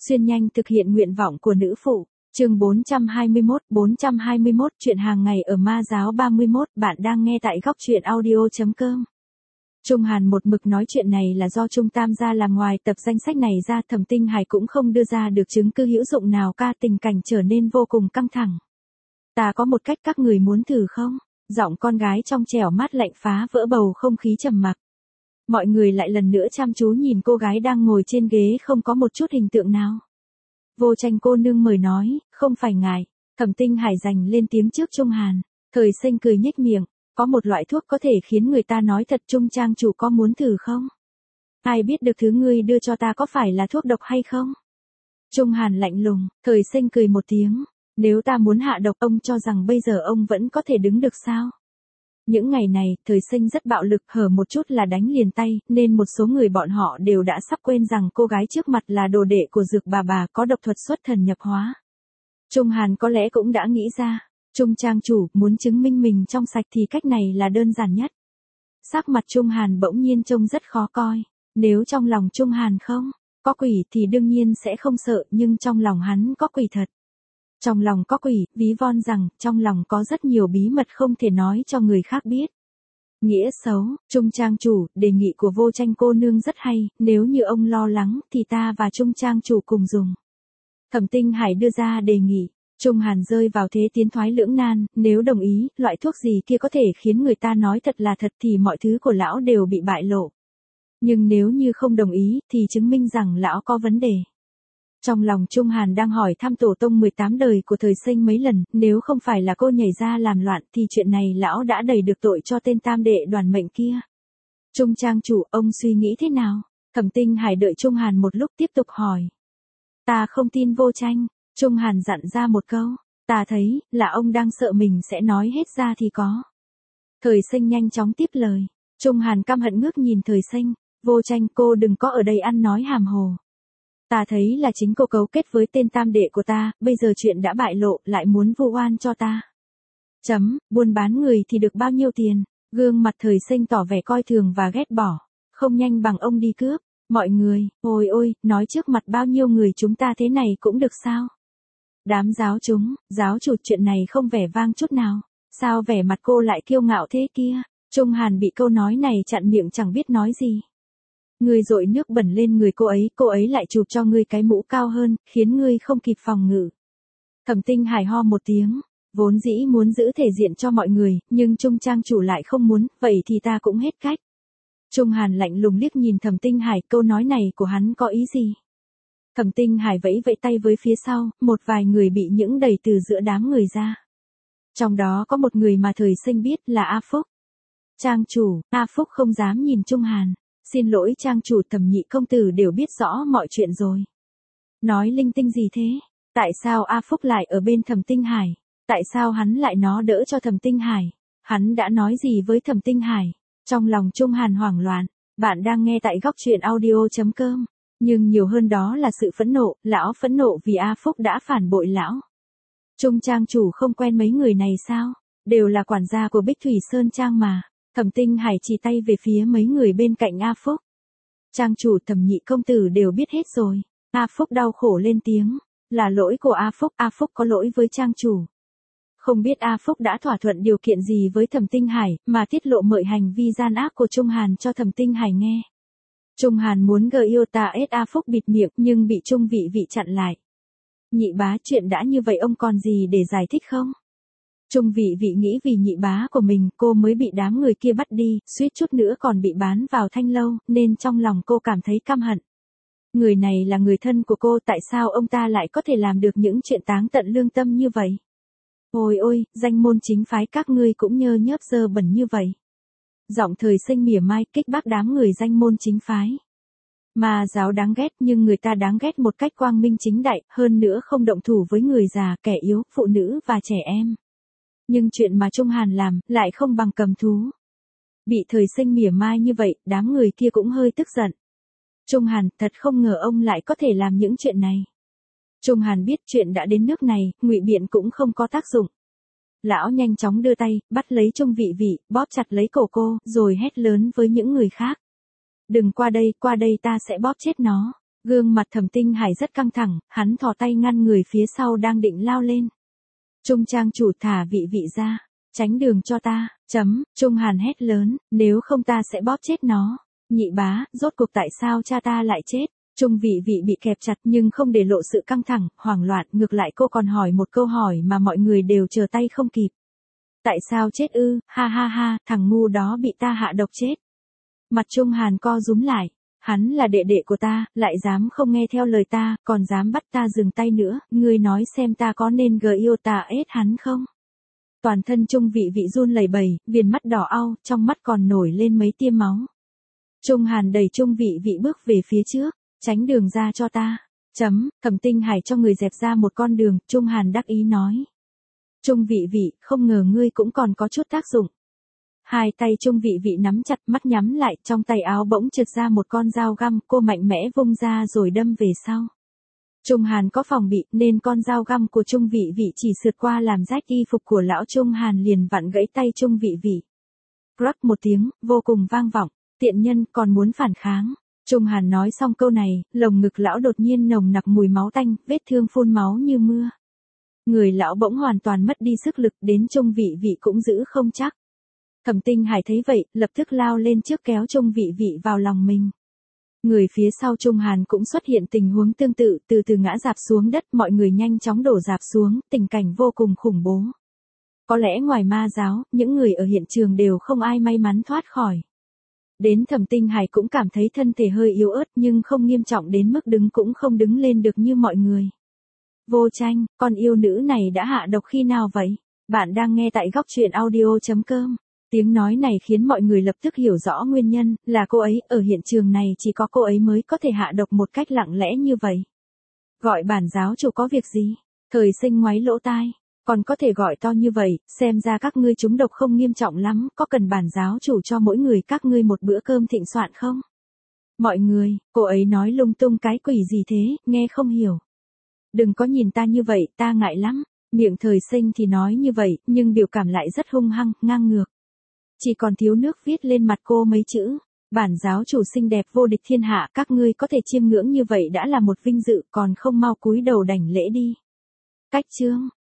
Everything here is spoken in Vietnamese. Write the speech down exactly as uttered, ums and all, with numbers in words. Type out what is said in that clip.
Xuyên nhanh thực hiện nguyện vọng của nữ phụ. Chương bốn trăm hai mươi mốt, bốn trăm hai mươi mốt chuyện hàng ngày ở Ma Giáo ba mươi mốt, bạn đang nghe tại góc truyện audio chấm com. Trung Hàn một mực nói chuyện này là do Trung Tam gia làm, ngoài tập danh sách này ra Thẩm Tinh Hải cũng không đưa ra được chứng cứ hữu dụng nào, ca tình cảnh trở nên vô cùng căng thẳng. Ta có một cách, các người muốn thử không? Giọng con gái trong trẻo mát lạnh phá vỡ bầu không khí trầm mặc. Mọi người lại lần nữa chăm chú nhìn cô gái đang ngồi trên ghế không có một chút hình tượng nào. Vô Tranh cô nương mời nói, không phải ngài. Thẩm Tinh Hải giành lên tiếng trước Trung Hàn. Thời Sinh cười nhếch miệng, có một loại thuốc có thể khiến người ta nói thật, Trung trang chủ có muốn thử không? Ai biết được thứ ngươi đưa cho ta có phải là thuốc độc hay không? Trung Hàn lạnh lùng. Thời Sinh cười một tiếng, nếu ta muốn hạ độc, ông cho rằng bây giờ ông vẫn có thể đứng được sao? Những ngày này, Thời Sinh rất bạo lực, hở một chút là đánh liền tay, nên một số người bọn họ đều đã sắp quên rằng cô gái trước mặt là đồ đệ của Dược bà bà, có độc thuật xuất thần nhập hóa. Trung Hàn có lẽ cũng đã nghĩ ra, Trung trang chủ muốn chứng minh mình trong sạch thì cách này là đơn giản nhất. Sắc mặt Trung Hàn bỗng nhiên trông rất khó coi. Nếu trong lòng Trung Hàn không có quỷ thì đương nhiên sẽ không sợ, nhưng trong lòng hắn có quỷ thật. Trong lòng có quỷ, ví von rằng, trong lòng có rất nhiều bí mật không thể nói cho người khác biết. Nghĩa xấu, Trung trang chủ, đề nghị của Vô Tranh cô nương rất hay, nếu như ông lo lắng thì ta và Trung trang chủ cùng dùng. Thẩm Tinh Hải đưa ra đề nghị, Trung Hàn rơi vào thế tiến thoái lưỡng nan, nếu đồng ý, loại thuốc gì kia có thể khiến người ta nói thật là thật thì mọi thứ của lão đều bị bại lộ. Nhưng nếu như không đồng ý, thì chứng minh rằng lão có vấn đề. Trong lòng Trung Hàn đang hỏi thăm tổ tông mười tám đời của Thời Sinh mấy lần, nếu không phải là cô nhảy ra làm loạn thì chuyện này lão đã đầy được tội cho tên tam đệ đoàn mệnh kia. Trung trang chủ, ông suy nghĩ thế nào? Thẩm Tinh Hải đợi Trung Hàn một lúc tiếp tục hỏi. Ta không tin Vô Tranh. Trung Hàn dặn ra một câu. Ta thấy, là ông đang sợ mình sẽ nói hết ra thì có. Thời Sinh nhanh chóng tiếp lời. Trung Hàn căm hận ngước nhìn Thời Sinh. Vô Tranh, cô đừng có ở đây ăn nói hàm hồ. Ta thấy là chính cô cấu kết với tên tam đệ của ta, bây giờ chuyện đã bại lộ, lại muốn vu oan cho ta. Chấm, buôn bán người thì được bao nhiêu tiền? Gương mặt Thời Sinh tỏ vẻ coi thường và ghét bỏ. Không nhanh bằng ông đi cướp. Mọi người, ôi ôi, nói trước mặt bao nhiêu người chúng ta thế này cũng được sao? Đám giáo chúng, giáo chủ, chuyện này không vẻ vang chút nào. Sao vẻ mặt cô lại kiêu ngạo thế kia? Trung Hàn bị câu nói này chặn miệng chẳng biết nói gì. Ngươi dội nước bẩn lên người cô ấy, cô ấy lại chụp cho ngươi cái mũ cao hơn, khiến ngươi không kịp phòng ngự. Thẩm Tinh Hải ho một tiếng, vốn dĩ muốn giữ thể diện cho mọi người, nhưng Trung trang chủ lại không muốn, vậy thì ta cũng hết cách. Trung Hàn lạnh lùng liếc nhìn Thẩm Tinh Hải, câu nói này của hắn có ý gì? Thẩm Tinh Hải vẫy vẫy tay với phía sau, một vài người bị những đẩy từ giữa đám người ra. Trong đó có một người mà Thời Sinh biết là A Phúc. Trang chủ, A Phúc không dám nhìn Trung Hàn. Xin lỗi trang chủ, Thẩm nhị công tử đều biết rõ mọi chuyện rồi. Nói linh tinh gì thế? Tại sao A Phúc lại ở bên Thẩm Tinh Hải? Tại sao hắn lại nó đỡ cho Thẩm Tinh Hải? Hắn đã nói gì với Thẩm Tinh Hải? Trong lòng Trung Hàn hoảng loạn. Bạn đang nghe tại góc truyện audio chấm com. Nhưng nhiều hơn đó là sự phẫn nộ, lão phẫn nộ vì A Phúc đã phản bội lão. Trung trang chủ không quen mấy người này sao? Đều là quản gia của Bích Thủy Sơn Trang mà. Thẩm Tinh Hải chỉ tay về phía mấy người bên cạnh A Phúc. Trang chủ, Thẩm nhị công tử đều biết hết rồi. A Phúc đau khổ lên tiếng. Là lỗi của A Phúc, A Phúc có lỗi với trang chủ. Không biết A Phúc đã thỏa thuận điều kiện gì với Thẩm Tinh Hải, mà tiết lộ mọi hành vi gian ác của Trung Hàn cho Thẩm Tinh Hải nghe. Trung Hàn muốn gợi yêu ta ết A Phúc bịt miệng, nhưng bị Trung vị vị chặn lại. Nhị bá, chuyện đã như vậy ông còn gì để giải thích không? Trung vị vị nghĩ vì nhị bá của mình cô mới bị đám người kia bắt đi, suýt chút nữa còn bị bán vào thanh lâu, nên trong lòng cô cảm thấy căm hận. Người này là người thân của cô, tại sao ông ta lại có thể làm được những chuyện táng tận lương tâm như vậy? Ôi ôi, danh môn chính phái các ngươi cũng nhơ nhớp dơ bẩn như vậy. Giọng Thời Sinh mỉa mai kích bác đám người danh môn chính phái. Ma giáo đáng ghét, nhưng người ta đáng ghét một cách quang minh chính đại, hơn nữa không động thủ với người già, kẻ yếu, phụ nữ và trẻ em. Nhưng chuyện mà Trung Hàn làm, lại không bằng cầm thú. Bị Thời Sinh mỉa mai như vậy, đám người kia cũng hơi tức giận. Trung Hàn, thật không ngờ ông lại có thể làm những chuyện này. Trung Hàn biết chuyện đã đến nước này, ngụy biện cũng không có tác dụng. Lão nhanh chóng đưa tay, bắt lấy Trung vị vị, bóp chặt lấy cổ cô, rồi hét lớn với những người khác. Đừng qua đây, qua đây ta sẽ bóp chết nó. Gương mặt Thẩm Tinh Hải rất căng thẳng, hắn thò tay ngăn người phía sau đang định lao lên. Trung trang chủ thả vị vị ra, tránh đường cho ta, chấm, Trung Hàn hét lớn, nếu không ta sẽ bóp chết nó. Nhị bá, rốt cuộc tại sao cha ta lại chết? Trung vị vị bị kẹp chặt nhưng không để lộ sự căng thẳng, hoảng loạn, ngược lại cô còn hỏi một câu hỏi mà mọi người đều chờ tay không kịp. Tại sao chết ư, ha ha ha, thằng ngu đó bị ta hạ độc chết. Mặt Trung Hàn co rúm lại, hắn là đệ đệ của ta, lại dám không nghe theo lời ta, còn dám bắt ta dừng tay nữa, ngươi nói xem ta có nên gờ yêu ta ết hắn không? Toàn thân Trung vị vị run lẩy bẩy, viền mắt đỏ au, trong mắt còn nổi lên mấy tia máu. Trung Hàn đẩy Trung vị vị bước về phía trước, tránh đường ra cho ta. Chấm, Thẩm Tinh Hải cho người dẹp ra một con đường, Trung Hàn đắc ý nói. Trung vị vị, không ngờ ngươi cũng còn có chút tác dụng. Hai tay Trung vị vị nắm chặt, mắt nhắm lại, trong tay áo bỗng trượt ra một con dao găm, cô mạnh mẽ vung ra rồi đâm về sau. Trung Hàn có phòng bị, nên con dao găm của Trung vị vị chỉ sượt qua làm rách y phục của lão Trung Hàn liền vặn gãy tay Trung vị vị. Crack một tiếng, vô cùng vang vọng, tiện nhân còn muốn phản kháng. Trung Hàn nói xong câu này, lồng ngực lão đột nhiên nồng nặc mùi máu tanh, vết thương phun máu như mưa. Người lão bỗng hoàn toàn mất đi sức lực, đến Trung vị vị cũng giữ không chắc. Thẩm Tinh Hải thấy vậy, lập tức lao lên trước kéo Trung vị vị vào lòng mình. Người phía sau Trung Hàn cũng xuất hiện tình huống tương tự, từ từ ngã rạp xuống đất, mọi người nhanh chóng đổ rạp xuống, tình cảnh vô cùng khủng bố. Có lẽ ngoài ma giáo, những người ở hiện trường đều không ai may mắn thoát khỏi. Đến Thẩm Tinh Hải cũng cảm thấy thân thể hơi yếu ớt nhưng không nghiêm trọng đến mức đứng cũng không đứng lên được như mọi người. Vô Tranh, con yêu nữ này đã hạ độc khi nào vậy? Bạn đang nghe tại góc truyện audio chấm com. Tiếng nói này khiến mọi người lập tức hiểu rõ nguyên nhân, là cô ấy, ở hiện trường này chỉ có cô ấy mới có thể hạ độc một cách lặng lẽ như vậy. Gọi bản giáo chủ có việc gì? Thời Sinh ngoáy lỗ tai. Còn có thể gọi to như vậy, xem ra các ngươi trúng độc không nghiêm trọng lắm, có cần bản giáo chủ cho mỗi người các ngươi một bữa cơm thịnh soạn không? Mọi người, cô ấy nói lung tung cái quỷ gì thế, nghe không hiểu. Đừng có nhìn ta như vậy, ta ngại lắm. Miệng Thời Sinh thì nói như vậy, nhưng biểu cảm lại rất hung hăng, ngang ngược. Chỉ còn thiếu nước viết lên mặt cô mấy chữ. Bản giáo chủ xinh đẹp vô địch thiên hạ, các ngươi có thể chiêm ngưỡng như vậy đã là một vinh dự, còn không mau cúi đầu đảnh lễ đi. Cách chương.